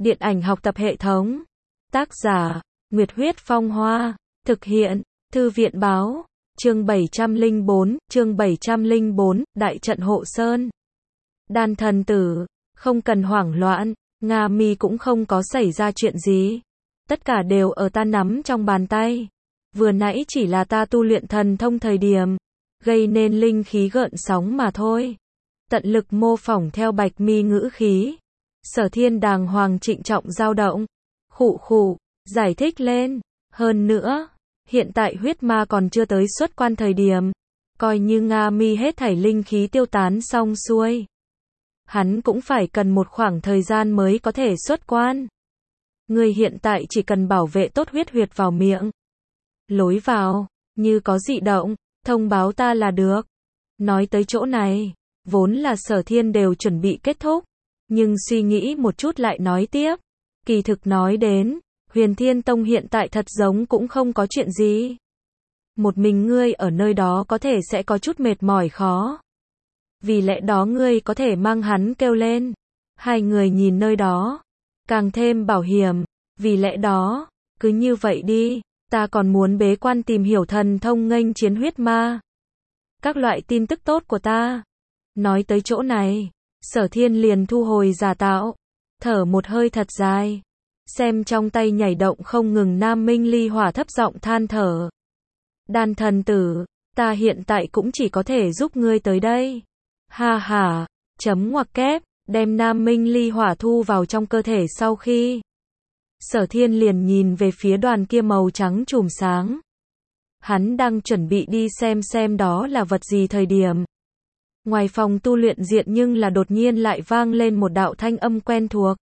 Điện ảnh học tập hệ thống. Tác giả, Nguyệt Huyết Phong Hoa. Thực hiện, Thư viện Báo. Chương 704, Đại trận Hộ Sơn. Đan thần tử, không cần hoảng loạn, Nga Mi cũng không có xảy ra chuyện gì. Tất cả đều ở ta nắm trong bàn tay. Vừa nãy chỉ là ta tu luyện thần thông thời điểm, gây nên linh khí gợn sóng mà thôi. Tận lực mô phỏng theo Bạch Mi ngữ khí. Sở Thiên đàng hoàng trịnh trọng dao động. Khụ khụ, giải thích lên. Hơn nữa, hiện tại huyết ma còn chưa tới xuất quan thời điểm. Coi như Nga Mi hết thảy linh khí tiêu tán xong xuôi, hắn cũng phải cần một khoảng thời gian mới có thể xuất quan. Người hiện tại chỉ cần bảo vệ tốt huyết huyệt vào miệng. Lối vào, như có dị động, thông báo ta là được. Nói tới chỗ này, vốn là Sở Thiên đều chuẩn bị kết thúc, nhưng suy nghĩ một chút lại nói tiếp. Kỳ thực nói đến, Huyền Thiên Tông hiện tại thật giống cũng không có chuyện gì. Một mình ngươi ở nơi đó có thể sẽ có chút mệt mỏi khó. Vì lẽ đó ngươi có thể mang hắn kêu lên. Hai người nhìn nơi đó, càng thêm bảo hiểm. Vì lẽ đó, cứ như vậy đi, ta còn muốn bế quan tìm hiểu thần thông nghênh chiến huyết ma. Các loại tin tức tốt của ta. Nói tới chỗ này, Sở Thiên liền thu hồi giả tạo, thở một hơi thật dài, xem trong tay nhảy động không ngừng Nam Minh Ly Hỏa thấp giọng than thở. Đan thần tử, ta hiện tại cũng chỉ có thể giúp ngươi tới đây. Ha ha, chấm ngoặc kép, đem Nam Minh Ly Hỏa thu vào trong cơ thể sau khi. Sở Thiên liền nhìn về phía đoàn kia màu trắng chùm sáng. Hắn đang chuẩn bị đi xem đó là vật gì thời điểm. Ngoài phòng tu luyện diện nhưng là đột nhiên lại vang lên một đạo thanh âm quen thuộc.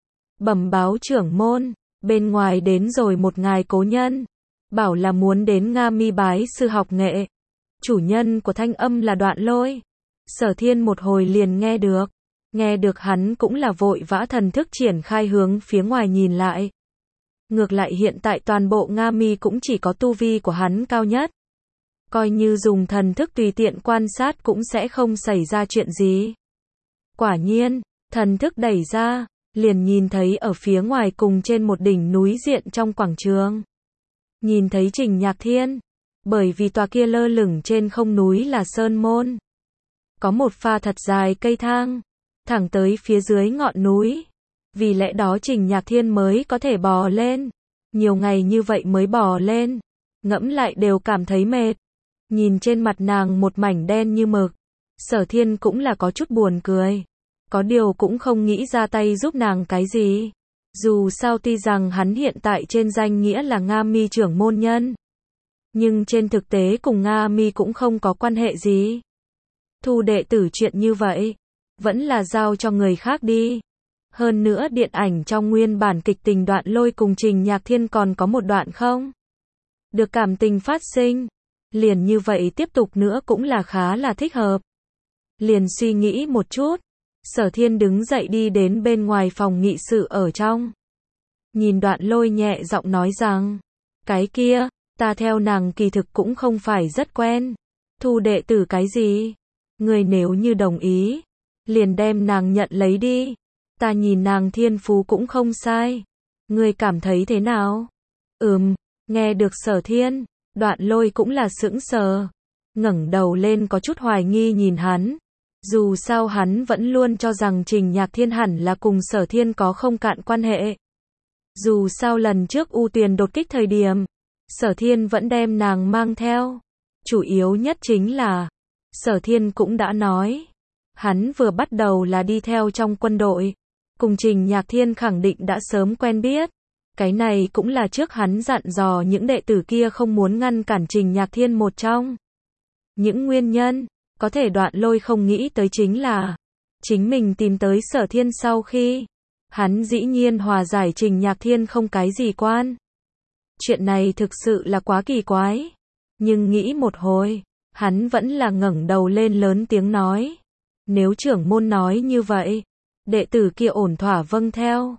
Bẩm báo trưởng môn, bên ngoài đến rồi một ngài cố nhân. Bảo là muốn đến Nga Mi bái sư học nghệ. Chủ nhân của thanh âm là Đoạn Lôi. Sở Thiên một hồi liền nghe được. Nghe được hắn cũng là vội vã thần thức triển khai hướng phía ngoài nhìn lại. Ngược lại hiện tại toàn bộ Nga Mi cũng chỉ có tu vi của hắn cao nhất. Coi như dùng thần thức tùy tiện quan sát cũng sẽ không xảy ra chuyện gì. Quả nhiên, thần thức đẩy ra, liền nhìn thấy ở phía ngoài cùng trên một đỉnh núi diện trong quảng trường. Nhìn thấy Trình Nhạc Thiên, bởi vì tòa kia lơ lửng trên không núi là sơn môn. Có một pha thật dài cây thang, thẳng tới phía dưới ngọn núi. Vì lẽ đó Trình Nhạc Thiên mới có thể bò lên. Nhiều ngày như vậy mới bò lên, ngẫm lại đều cảm thấy mệt. Nhìn trên mặt nàng một mảnh đen như mực, Sở Thiên cũng là có chút buồn cười. Có điều cũng không nghĩ ra tay giúp nàng cái gì. Dù sao tuy rằng hắn hiện tại trên danh nghĩa là Nga Mi trưởng môn nhân, nhưng trên thực tế cùng Nga Mi cũng không có quan hệ gì. Thu đệ tử chuyện như vậy, vẫn là giao cho người khác đi. Hơn nữa điện ảnh trong nguyên bản kịch tình Đoạn Lôi cùng Trình Nhạc Thiên còn có một đoạn không được cảm tình phát sinh. Liền như vậy tiếp tục nữa cũng là khá là thích hợp. Liền suy nghĩ một chút, Sở Thiên đứng dậy đi đến bên ngoài phòng nghị sự ở trong. Nhìn Đoạn Lôi nhẹ giọng nói rằng, cái kia, ta theo nàng kỳ thực cũng không phải rất quen. Thu đệ tử cái gì? Người nếu như đồng ý, liền đem nàng nhận lấy đi. Ta nhìn nàng thiên phú cũng không sai. Ngươi cảm thấy thế nào? Nghe được Sở Thiên, Đoạn Lôi cũng là sững sờ, ngẩng đầu lên có chút hoài nghi nhìn hắn. Dù sao hắn vẫn luôn cho rằng Trình Nhạc Thiên hẳn là cùng Sở Thiên có không cạn quan hệ. Dù sao lần trước U Tuyền đột kích thời điểm, Sở Thiên vẫn đem nàng mang theo. Chủ yếu nhất chính là, Sở Thiên cũng đã nói, hắn vừa bắt đầu là đi theo trong quân đội, cùng Trình Nhạc Thiên khẳng định đã sớm quen biết. Cái này cũng là trước hắn dặn dò những đệ tử kia không muốn ngăn cản Trình Nhạc Thiên một trong những nguyên nhân. Có thể Đoạn Lôi không nghĩ tới chính là, chính mình tìm tới Sở Thiên sau khi, hắn dĩ nhiên hòa giải Trình Nhạc Thiên không cái gì quan. Chuyện này thực sự là quá kỳ quái. Nhưng nghĩ một hồi, hắn vẫn là ngẩng đầu lên lớn tiếng nói. Nếu trưởng môn nói như vậy, đệ tử kia ổn thỏa vâng theo.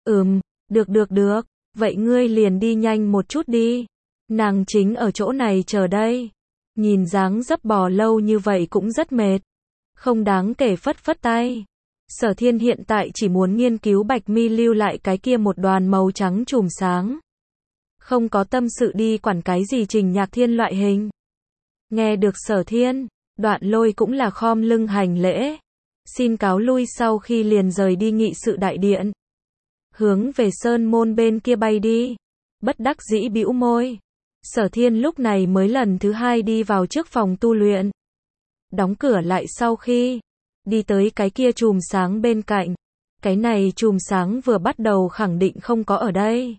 Được, vậy ngươi liền đi nhanh một chút đi. Nàng chính ở chỗ này chờ đây. Nhìn dáng dấp bò lâu như vậy cũng rất mệt. Không đáng kể phất phất tay. Sở Thiên hiện tại chỉ muốn nghiên cứu Bạch Mi lưu lại cái kia một đoàn màu trắng chùm sáng. Không có tâm sự đi quản cái gì Trình Nhạc Thiên loại hình. Nghe được Sở Thiên, Đoạn Lôi cũng là khom lưng hành lễ. Xin cáo lui sau khi liền rời đi nghị sự đại điện. Hướng về sơn môn bên kia bay đi. Bất đắc dĩ bĩu môi. Sở Thiên lúc này mới lần thứ hai đi vào trước phòng tu luyện. Đóng cửa lại sau khi đi tới cái kia chùm sáng bên cạnh. Cái này chùm sáng vừa bắt đầu khẳng định không có ở đây.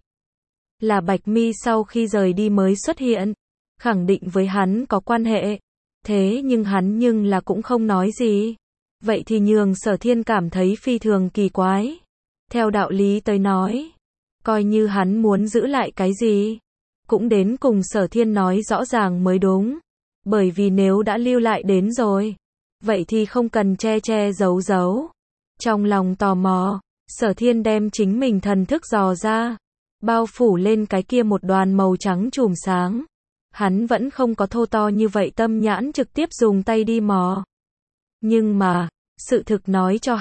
Là Bạch Mi sau khi rời đi mới xuất hiện. Khẳng định với hắn có quan hệ. Thế nhưng hắn là cũng không nói gì. Vậy thì nhường Sở Thiên cảm thấy phi thường kỳ quái. Theo đạo lý tới nói, coi như hắn muốn giữ lại cái gì, cũng đến cùng Sở Thiên nói rõ ràng mới đúng. Bởi vì nếu đã lưu lại đến rồi, vậy thì không cần che che giấu giấu. Trong lòng tò mò, Sở Thiên đem chính mình thần thức dò ra, bao phủ lên cái kia một đoàn màu trắng chùm sáng. Hắn vẫn không có thô to như vậy tâm nhãn trực tiếp dùng tay đi mò. Nhưng mà, sự thực nói cho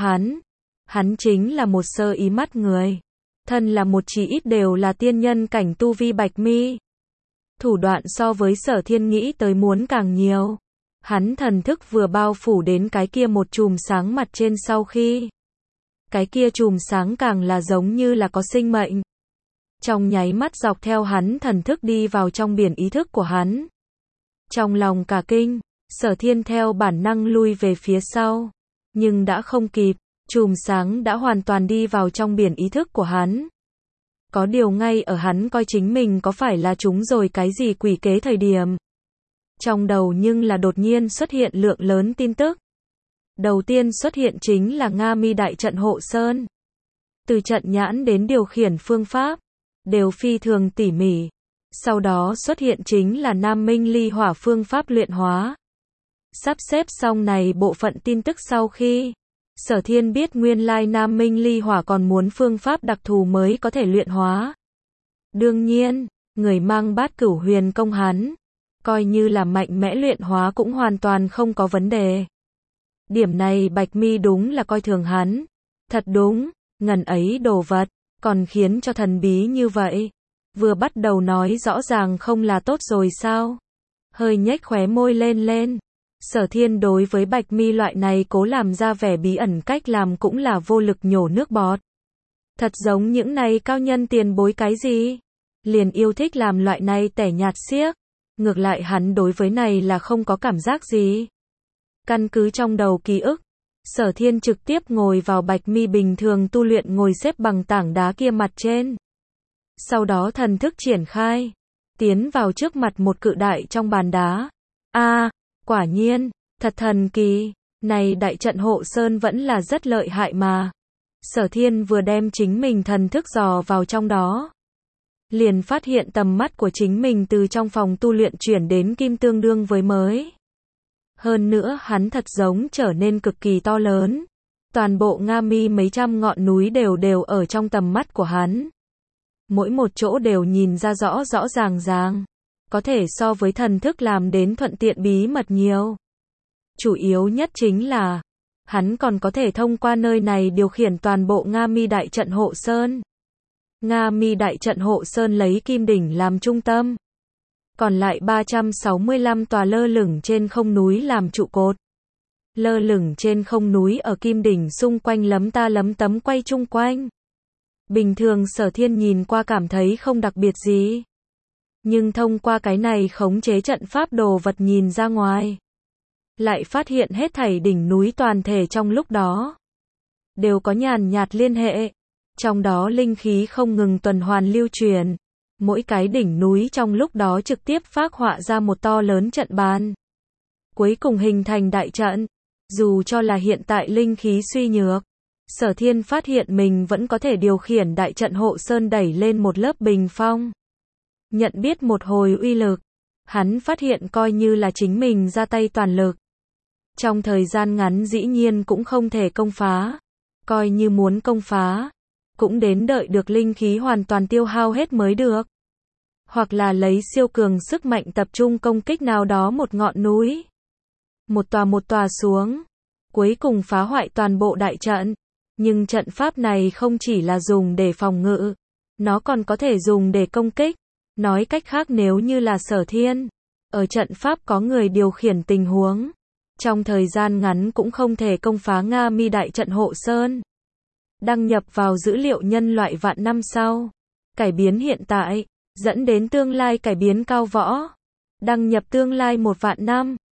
hắn chính là một sơ ý mắt người. Thân là một chỉ ít đều là tiên nhân cảnh tu vi Bạch Mi. Thủ đoạn so với Sở Thiên nghĩ tới muốn càng nhiều. Hắn thần thức vừa bao phủ đến cái kia một chùm sáng mặt trên sau khi. Cái kia chùm sáng càng là giống như là có sinh mệnh. Trong nháy mắt dọc theo hắn thần thức đi vào trong biển ý thức của hắn. Trong lòng cả kinh, Sở Thiên theo bản năng lui về phía sau. Nhưng đã không kịp, chùm sáng đã hoàn toàn đi vào trong biển ý thức của hắn. Có điều ngay ở hắn coi chính mình có phải là chúng rồi cái gì quỷ kế thời điểm. Trong đầu nhưng là đột nhiên xuất hiện lượng lớn tin tức. Đầu tiên xuất hiện chính là Nga Mi đại trận hộ sơn. Từ trận nhãn đến điều khiển phương pháp, đều phi thường tỉ mỉ. Sau đó xuất hiện chính là Nam Minh ly hỏa phương pháp luyện hóa. Sắp xếp xong này bộ phận tin tức sau khi Sở Thiên biết nguyên lai Nam Minh ly hỏa còn muốn phương pháp đặc thù mới có thể luyện hóa. Đương nhiên, người mang Bát Cửu Huyền công hắn, coi như là mạnh mẽ luyện hóa cũng hoàn toàn không có vấn đề. Điểm này Bạch Mi đúng là coi thường hắn. Thật đúng, ngần ấy đồ vật, còn khiến cho thần bí như vậy. Vừa bắt đầu nói rõ ràng không là tốt rồi sao? Hơi nhếch khóe môi lên. Sở Thiên đối với Bạch Mi loại này cố làm ra vẻ bí ẩn cách làm cũng là vô lực nhổ nước bọt. Thật giống những này cao nhân tiền bối cái gì? Liền yêu thích làm loại này tẻ nhạt xiếc. Ngược lại hắn đối với này là không có cảm giác gì. Căn cứ trong đầu ký ức, Sở Thiên trực tiếp ngồi vào Bạch Mi bình thường tu luyện ngồi xếp bằng tảng đá kia mặt trên. Sau đó thần thức triển khai, tiến vào trước mặt một cự đại trong bàn đá. Quả nhiên, thật thần kỳ, này đại trận hộ sơn vẫn là rất lợi hại mà. Sở Thiên vừa đem chính mình thần thức dò vào trong đó. Liền phát hiện tầm mắt của chính mình từ trong phòng tu luyện chuyển đến kim tương đương với mới. Hơn nữa hắn thật giống trở nên cực kỳ to lớn. Toàn bộ Nga Mi mấy trăm ngọn núi đều ở trong tầm mắt của hắn. Mỗi một chỗ đều nhìn ra rõ ràng. Có thể so với thần thức làm đến thuận tiện bí mật nhiều. Chủ yếu nhất chính là, hắn còn có thể thông qua nơi này điều khiển toàn bộ Nga Mi đại trận hộ sơn. Nga Mi đại trận hộ sơn lấy Kim Đỉnh làm trung tâm. Còn lại 365 tòa lơ lửng trên không núi làm trụ cột. Lơ lửng trên không núi ở Kim Đỉnh xung quanh lấm ta lấm tấm quay chung quanh. Bình thường Sở Thiên nhìn qua cảm thấy không đặc biệt gì. Nhưng thông qua cái này khống chế trận pháp đồ vật nhìn ra ngoài. Lại phát hiện hết thảy đỉnh núi toàn thể trong lúc đó. Đều có nhàn nhạt liên hệ. Trong đó linh khí không ngừng tuần hoàn lưu truyền. Mỗi cái đỉnh núi trong lúc đó trực tiếp phác họa ra một to lớn trận bàn. Cuối cùng hình thành đại trận. Dù cho là hiện tại linh khí suy nhược, Sở Thiên phát hiện mình vẫn có thể điều khiển đại trận hộ sơn đẩy lên một lớp bình phong. Nhận biết một hồi uy lực, hắn phát hiện coi như là chính mình ra tay toàn lực. Trong thời gian ngắn dĩ nhiên cũng không thể công phá. Coi như muốn công phá, cũng đến đợi được linh khí hoàn toàn tiêu hao hết mới được. Hoặc là lấy siêu cường sức mạnh tập trung công kích nào đó một ngọn núi. Một tòa xuống. cuối cùng phá hoại toàn bộ đại trận. Nhưng trận pháp này không chỉ là dùng để phòng ngự, nó còn có thể dùng để công kích. Nói cách khác nếu như là Sở Thiên, ở trận pháp có người điều khiển tình huống, trong thời gian ngắn cũng không thể công phá Nga Mi đại trận hộ sơn. Đăng nhập vào dữ liệu nhân loại vạn năm sau. Cải biến hiện tại, dẫn đến tương lai cải biến cao võ. Đăng nhập tương lai 1 vạn năm.